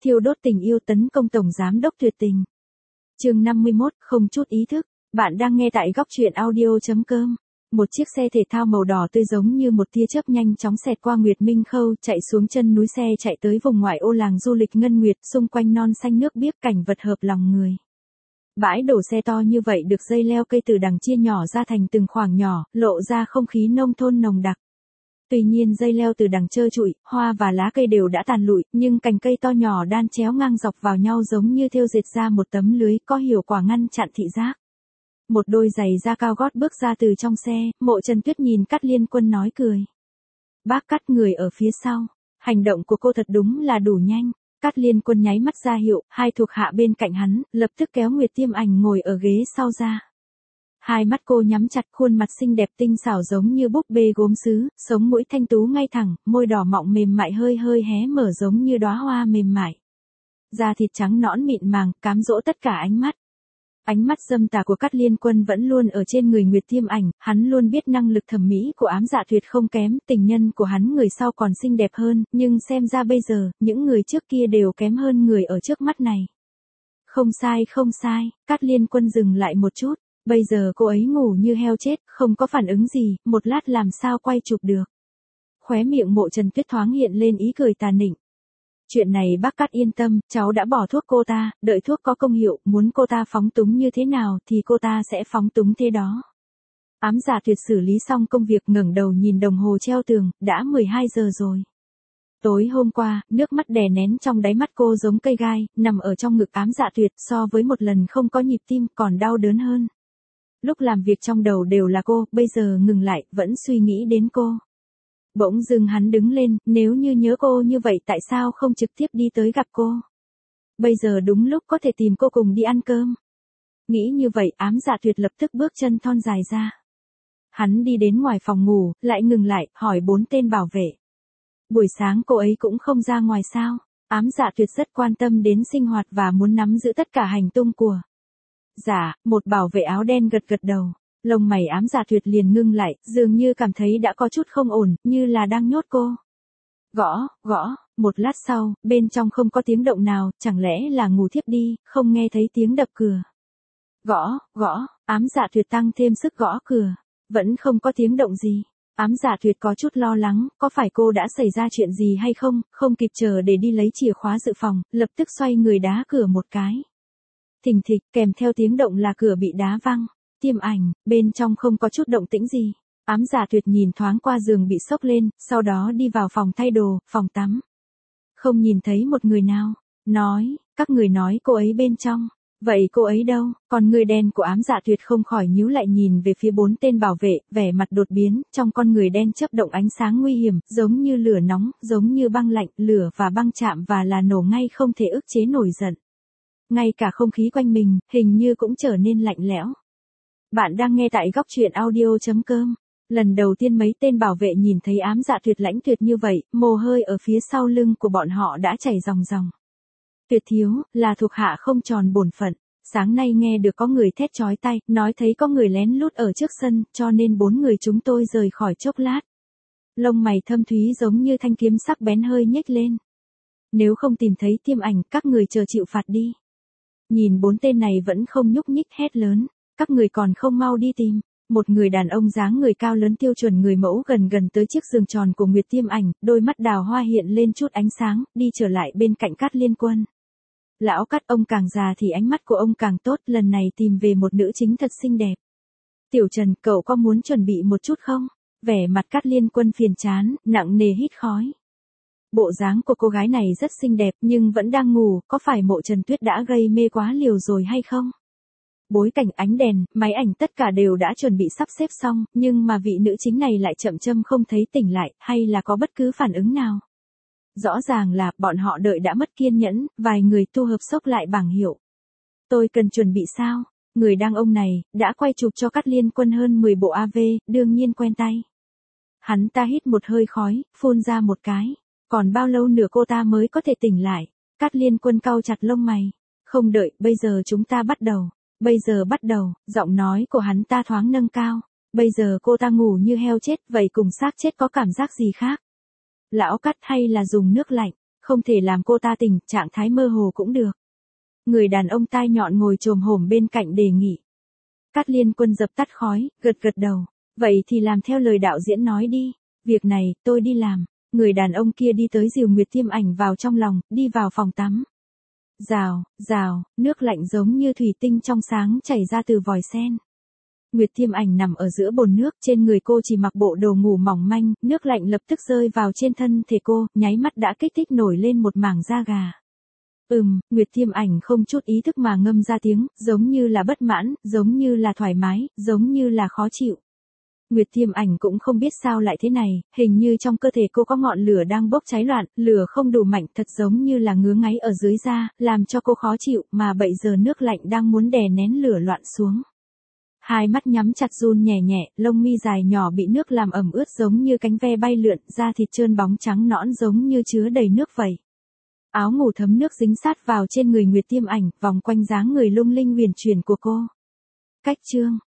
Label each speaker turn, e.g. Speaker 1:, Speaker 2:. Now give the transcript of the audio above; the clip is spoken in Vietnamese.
Speaker 1: thiêu đốt tình yêu tấn công tổng giám đốc tuyệt tình. Chương 51, không chút ý thức. Bạn đang nghe tại góc truyện audio.com. Một chiếc xe thể thao màu đỏ tươi giống như một tia chớp nhanh chóng xẹt qua Nguyệt Minh Khâu, chạy xuống chân núi, xe chạy tới vùng ngoại ô làng du lịch Ngân Nguyệt, xung quanh non xanh nước biếc, cảnh vật hợp lòng người. Bãi đổ xe to như vậy được dây leo cây từ đằng chia nhỏ ra thành từng khoảng nhỏ, lộ ra không khí nông thôn nồng đặc. Tuy nhiên dây leo từ đằng trơ trụi, hoa và lá cây đều đã tàn lụi, nhưng cành cây to nhỏ đan chéo ngang dọc vào nhau giống như thêu dệt ra một tấm lưới có hiệu quả ngăn chặn thị giác. Một đôi giày da cao gót bước ra từ trong xe, Mộ Trần Tuyết nhìn Cát Liên Quân nói cười. Bác Cát, người ở phía sau. Hành động của cô thật đúng là đủ nhanh. Cát Liên Quân nháy mắt ra hiệu, hai thuộc hạ bên cạnh hắn, lập tức kéo Nguyệt Tiêm Ảnh ngồi ở ghế sau ra. Hai mắt cô nhắm chặt, khuôn mặt xinh đẹp tinh xảo giống như búp bê gốm sứ, sống mũi thanh tú ngay thẳng, môi đỏ mọng mềm mại hơi hơi hé mở giống như đóa hoa mềm mại. Da thịt trắng nõn mịn màng, cám dỗ tất cả ánh mắt. Ánh mắt dâm tà của Cát Liên Quân vẫn luôn ở trên người Nguyệt Tiêm Ảnh, hắn luôn biết năng lực thẩm mỹ của Ám Dạ Tuyệt không kém, tình nhân của hắn người sau còn xinh đẹp hơn, nhưng xem ra bây giờ, những người trước kia đều kém hơn người ở trước mắt này. Không sai, Cát Liên Quân dừng lại một chút, bây giờ cô ấy ngủ như heo chết, không có phản ứng gì, một lát làm sao quay chụp được. Khóe miệng Mộ Trần Tuyết thoáng hiện lên ý cười tà nịnh. Chuyện này bác Cát yên tâm, cháu đã bỏ thuốc cô ta, đợi thuốc có công hiệu, muốn cô ta phóng túng như thế nào thì cô ta sẽ phóng túng thế đó. Ám Dạ Tuyệt xử lý xong công việc ngẩng đầu nhìn đồng hồ treo tường, đã 12 giờ rồi. Tối hôm qua, nước mắt đè nén trong đáy mắt cô giống cây gai, nằm ở trong ngực Ám Dạ Tuyệt, so với một lần không có nhịp tim còn đau đớn hơn. Lúc làm việc trong đầu đều là cô, bây giờ ngừng lại, vẫn suy nghĩ đến cô. Bỗng dưng hắn đứng lên, nếu như nhớ cô như vậy tại sao không trực tiếp đi tới gặp cô? Bây giờ đúng lúc có thể tìm cô cùng đi ăn cơm. Nghĩ như vậy, Ám Dạ Tuyệt lập tức bước chân thon dài ra. Hắn đi đến ngoài phòng ngủ, lại ngừng lại, hỏi 4 tên bảo vệ. Buổi sáng cô ấy cũng không ra ngoài sao? Ám Dạ Tuyệt rất quan tâm đến sinh hoạt và muốn nắm giữ tất cả hành tung của. Dạ, một bảo vệ áo đen gật gật đầu. Lông mày Ám Dạ Tuyệt liền ngưng lại, dường như cảm thấy đã có chút không ổn, như là đang nhốt cô. Gõ, một lát sau, bên trong không có tiếng động nào, chẳng lẽ là ngủ thiếp đi, không nghe thấy tiếng đập cửa. Gõ, Ám Dạ Tuyệt tăng thêm sức gõ cửa, vẫn không có tiếng động gì. Ám Dạ Tuyệt có chút lo lắng, có phải cô đã xảy ra chuyện gì hay không, không kịp chờ để đi lấy chìa khóa dự phòng, lập tức xoay người đá cửa một cái. Thình thịch, kèm theo tiếng động là cửa bị đá văng. Tiêm Ảnh, bên trong không có chút động tĩnh gì. Ám Dạ Tuyệt nhìn thoáng qua giường bị xốc lên, sau đó đi vào phòng thay đồ, phòng tắm. Không nhìn thấy một người nào. Nói, các người nói cô ấy bên trong. Vậy cô ấy đâu? Còn người đen của Ám Dạ Tuyệt không khỏi nhíu lại nhìn về phía 4 tên bảo vệ, vẻ mặt đột biến, trong con người đen chớp động ánh sáng nguy hiểm, giống như lửa nóng, giống như băng lạnh, lửa và băng chạm và là nổ ngay không thể ức chế nổi giận. Ngay cả không khí quanh mình, hình như cũng trở nên lạnh lẽo. Bạn đang nghe tại góc truyện audio.com. Lần đầu tiên mấy tên bảo vệ nhìn thấy Ám Dạ Tuyệt lãnh tuyệt như vậy, mồ hôi ở phía sau lưng của bọn họ đã chảy ròng ròng. Tuyệt thiếu, là thuộc hạ không tròn bổn phận. Sáng nay nghe được có người thét chói tai, nói thấy có người lén lút ở trước sân, cho nên 4 người chúng tôi rời khỏi chốc lát. Lông mày thâm thúy giống như thanh kiếm sắc bén hơi nhếch lên. Nếu không tìm thấy Tiêm Ảnh, các người chờ chịu phạt đi. Nhìn 4 tên này vẫn không nhúc nhích, hét lớn. Các người còn không mau đi tìm. Một người đàn ông dáng người cao lớn tiêu chuẩn người mẫu gần tới chiếc giường tròn của Nguyệt Tiêm Ảnh, đôi mắt đào hoa hiện lên chút ánh sáng, đi trở lại bên cạnh Cát Liên Quân. Lão Cát, ông càng già thì ánh mắt của ông càng tốt, lần này tìm về một nữ chính thật xinh đẹp. Tiểu Trần, cậu có muốn chuẩn bị một chút không? Vẻ mặt Cát Liên Quân phiền chán, nặng nề hít khói. Bộ dáng của cô gái này rất xinh đẹp nhưng vẫn đang ngủ, có phải Mộ Trần Tuyết đã gây mê quá liều rồi hay không? Bối cảnh, ánh đèn, máy ảnh tất cả đều đã chuẩn bị sắp xếp xong, nhưng mà vị nữ chính này lại chậm châm không thấy tỉnh lại, hay là có bất cứ phản ứng nào. Rõ ràng là, bọn họ đợi đã mất kiên nhẫn, vài người tu hợp xốc lại bảng hiệu. Tôi cần chuẩn bị sao? Người đàn ông này, đã quay chụp cho Cát Liên Quân hơn 10 bộ AV, đương nhiên quen tay. Hắn ta hít một hơi khói, phun ra một cái. Còn bao lâu nữa cô ta mới có thể tỉnh lại? Cát Liên Quân cau chặt lông mày. Không đợi, bây giờ chúng ta bắt đầu. Bây giờ bắt đầu, giọng nói của hắn ta thoáng nâng cao. Bây giờ cô ta ngủ như heo chết, vậy cùng xác chết có cảm giác gì khác? Lão Cát, hay là dùng nước lạnh? không thể làm cô ta tỉnh, trạng thái mơ hồ cũng được. Người đàn ông tai nhọn ngồi chồm hổm bên cạnh đề nghị. Cát Liên Quân dập tắt khói, gật gật đầu. Vậy thì làm theo lời đạo diễn nói đi. Việc này, tôi đi làm. Người đàn ông kia đi tới dìu Nguyệt Tiêm Ảnh vào trong lòng, đi vào phòng tắm. Rào, rào, nước lạnh giống như thủy tinh trong sáng chảy ra từ vòi sen. Nguyệt Tiêm Ảnh nằm ở giữa bồn nước, trên người cô chỉ mặc bộ đồ ngủ mỏng manh, nước lạnh lập tức rơi vào trên thân thể cô, nháy mắt đã kích thích nổi lên một mảng da gà. Nguyệt Tiêm Ảnh không chút ý thức mà ngâm ra tiếng, giống như là bất mãn, giống như là thoải mái, giống như là khó chịu. Nguyệt Tiêm Ảnh cũng không biết sao lại thế này, hình như trong cơ thể cô có ngọn lửa đang bốc cháy loạn, lửa không đủ mạnh, thật giống như là ngứa ngáy ở dưới da, làm cho cô khó chịu, mà bây giờ nước lạnh đang muốn đè nén lửa loạn xuống. Hai mắt nhắm chặt run nhẹ nhẹ, lông mi dài nhỏ bị nước làm ẩm ướt giống như cánh ve bay lượn, da thịt trơn bóng trắng nõn giống như chứa đầy nước vậy. Áo ngủ thấm nước dính sát vào trên người Nguyệt Tiêm Ảnh, vòng quanh dáng người lung linh huyền chuyển của cô. Cách chương